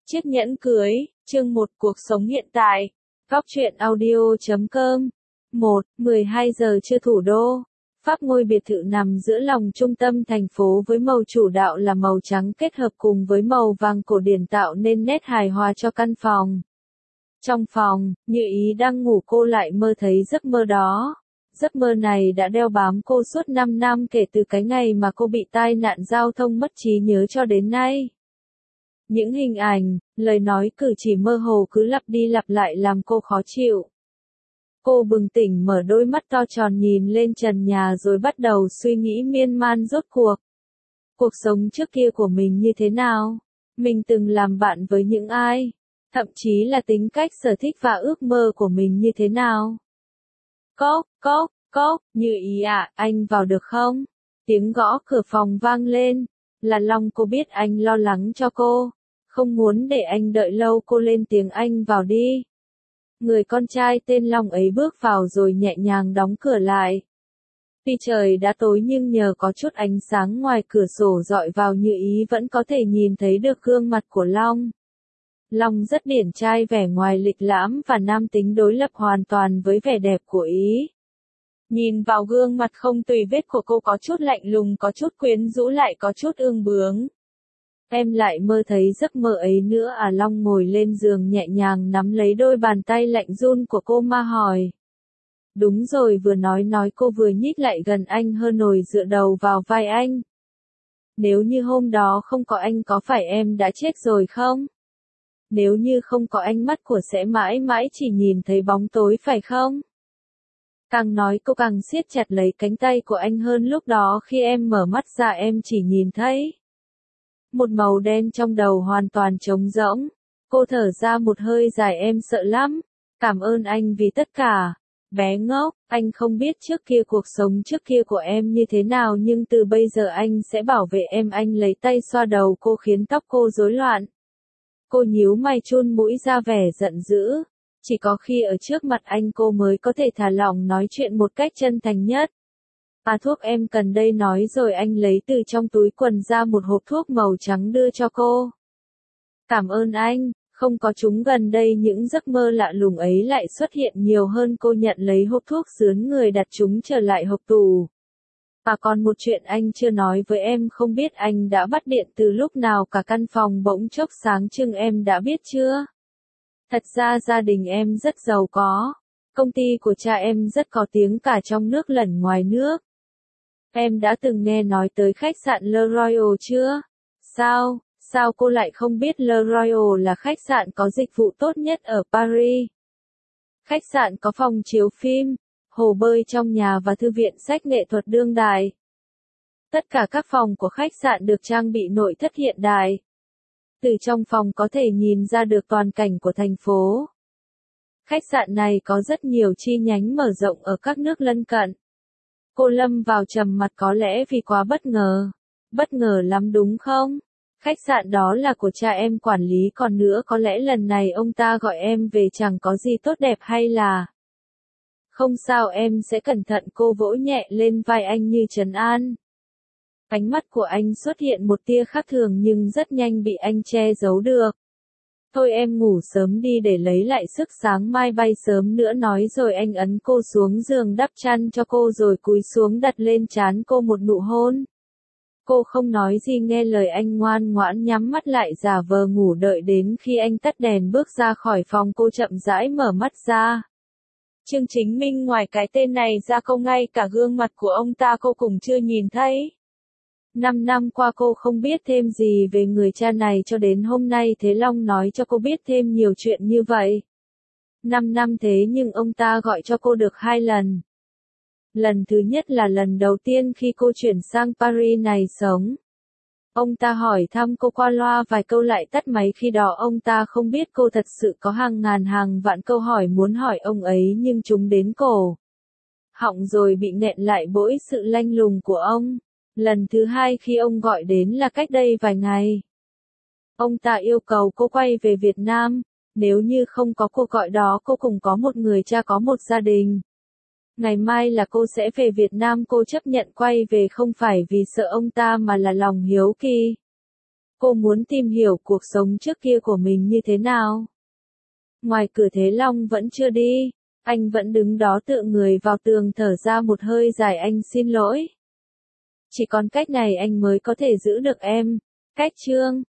Chiếc nhẫn cưới, chương 1 cuộc sống hiện tại. Góc truyện audio.com 12 giờ trưa thủ đô. Pháp ngôi biệt thự nằm giữa lòng trung tâm thành phố với màu chủ đạo là màu trắng kết hợp cùng với màu vàng cổ điển tạo nên nét hài hòa cho căn phòng. Trong phòng, Như Ý đang ngủ cô lại mơ thấy giấc mơ đó. Giấc mơ này đã đeo bám cô suốt 5 năm kể từ cái ngày mà cô bị tai nạn giao thông mất trí nhớ cho đến nay. Những hình ảnh, lời nói cử chỉ mơ hồ cứ lặp đi lặp lại làm cô khó chịu. Cô bừng tỉnh mở đôi mắt to tròn nhìn lên trần nhà rồi bắt đầu suy nghĩ miên man rốt cuộc. Cuộc sống trước kia của mình như thế nào? Mình từng làm bạn với những ai? Thậm chí là tính cách sở thích và ước mơ của mình như thế nào? Cốc, Như Ý à, anh vào được không? Tiếng gõ cửa phòng vang lên. Là Long. Cô biết anh lo lắng cho cô. Không muốn để anh đợi lâu, cô lên tiếng anh vào đi. Người con trai tên Long ấy bước vào rồi nhẹ nhàng đóng cửa lại. Tuy trời đã tối nhưng nhờ có chút ánh sáng ngoài cửa sổ dọi vào Như Ý vẫn có thể nhìn thấy được gương mặt của Long. Long rất điển trai, vẻ ngoài lịch lãm và nam tính đối lập hoàn toàn với vẻ đẹp của Ý. Nhìn vào gương mặt không tùy vết của cô có chút lạnh lùng, có chút quyến rũ lại có chút ương bướng. Em lại mơ thấy giấc mơ ấy nữa à? Long ngồi lên giường nhẹ nhàng nắm lấy đôi bàn tay lạnh run của cô mà hỏi. Đúng rồi, vừa nói cô vừa nhích lại gần anh hơn nổi dựa đầu vào vai anh. Nếu như hôm đó không có anh có phải em đã chết rồi không? Nếu như không có anh mắt của sẽ mãi mãi chỉ nhìn thấy bóng tối phải không? Càng nói cô càng siết chặt lấy cánh tay của anh hơn, lúc đó khi em mở mắt ra em chỉ nhìn thấy một màu đen trong đầu hoàn toàn trống rỗng. Cô thở ra một hơi dài, em sợ lắm. Cảm ơn anh vì tất cả. Bé ngốc, anh không biết trước kia cuộc sống trước kia của em như thế nào nhưng từ bây giờ anh sẽ bảo vệ em. Anh lấy tay xoa đầu cô khiến tóc cô rối loạn. Cô nhíu mày chun mũi ra vẻ giận dữ. Chỉ có khi ở trước mặt anh cô mới có thể thả lỏng nói chuyện một cách chân thành nhất. À, thuốc em cần đây, nói rồi anh lấy từ trong túi quần ra một hộp thuốc màu trắng đưa cho cô. Cảm ơn anh, không có chúng gần đây những giấc mơ lạ lùng ấy lại xuất hiện nhiều hơn. Cô nhận lấy hộp thuốc rướn người đặt chúng trở lại hộp tủ. Và còn một chuyện anh chưa nói với em, không biết anh đã bắt điện từ lúc nào cả căn phòng bỗng chốc sáng trưng, em đã biết chưa? Thật ra gia đình em rất giàu có. Công ty của cha em rất có tiếng cả trong nước lẫn ngoài nước. Em đã từng nghe nói tới khách sạn Le Royal chưa? Sao cô lại không biết Le Royal là khách sạn có dịch vụ tốt nhất ở Paris? Khách sạn có phòng chiếu phim, hồ bơi trong nhà và thư viện sách nghệ thuật đương đại. Tất cả các phòng của khách sạn được trang bị nội thất hiện đại. Từ trong phòng có thể nhìn ra được toàn cảnh của thành phố. Khách sạn này có rất nhiều chi nhánh mở rộng ở các nước lân cận. Cô lâm vào trầm mặc, có lẽ vì quá bất ngờ. Bất ngờ lắm đúng không? Khách sạn đó là của cha em quản lý, còn nữa có lẽ lần này ông ta gọi em về chẳng có gì tốt đẹp hay là... Không sao, em sẽ cẩn thận. Cô vỗ nhẹ lên vai anh như trấn an. Ánh mắt của anh xuất hiện một tia khác thường nhưng rất nhanh bị anh che giấu được. Thôi em ngủ sớm đi để lấy lại sức, sáng mai bay sớm nữa, nói rồi anh ấn cô xuống giường đắp chăn cho cô rồi cúi xuống đặt lên trán cô một nụ hôn. Cô không nói gì, nghe lời anh ngoan ngoãn nhắm mắt lại giả vờ ngủ, đợi đến khi anh tắt đèn bước ra khỏi phòng cô chậm rãi mở mắt ra. Trương Chính Minh ngoài cái tên này ra cô ngay cả gương mặt của ông ta cô cũng chưa nhìn thấy. 5 năm qua cô không biết thêm gì về người cha này cho đến hôm nay Thế Long nói cho cô biết thêm nhiều chuyện như vậy. 5 năm thế nhưng ông ta gọi cho cô được 2 lần. Lần thứ nhất là lần đầu tiên khi cô chuyển sang Paris này sống. Ông ta hỏi thăm cô qua loa vài câu lại tắt máy, khi đó ông ta không biết cô thật sự có hàng ngàn hàng vạn câu hỏi muốn hỏi ông ấy nhưng chúng đến cổ họng rồi bị nghẹn lại bởi sự lanh lùng của ông. Lần thứ hai khi ông gọi đến là cách đây vài ngày. Ông ta yêu cầu cô quay về Việt Nam, nếu như không có cuộc gọi đó cô cũng có một người cha, có một gia đình. Ngày mai là cô sẽ về Việt Nam, cô chấp nhận quay về không phải vì sợ ông ta mà là lòng hiếu kỳ. Cô muốn tìm hiểu cuộc sống trước kia của mình như thế nào. Ngoài cửa Thế Long vẫn chưa đi. Anh vẫn đứng đó tựa người vào tường thở ra một hơi dài. Anh xin lỗi. Chỉ còn cách này anh mới có thể giữ được em. Cách Trương.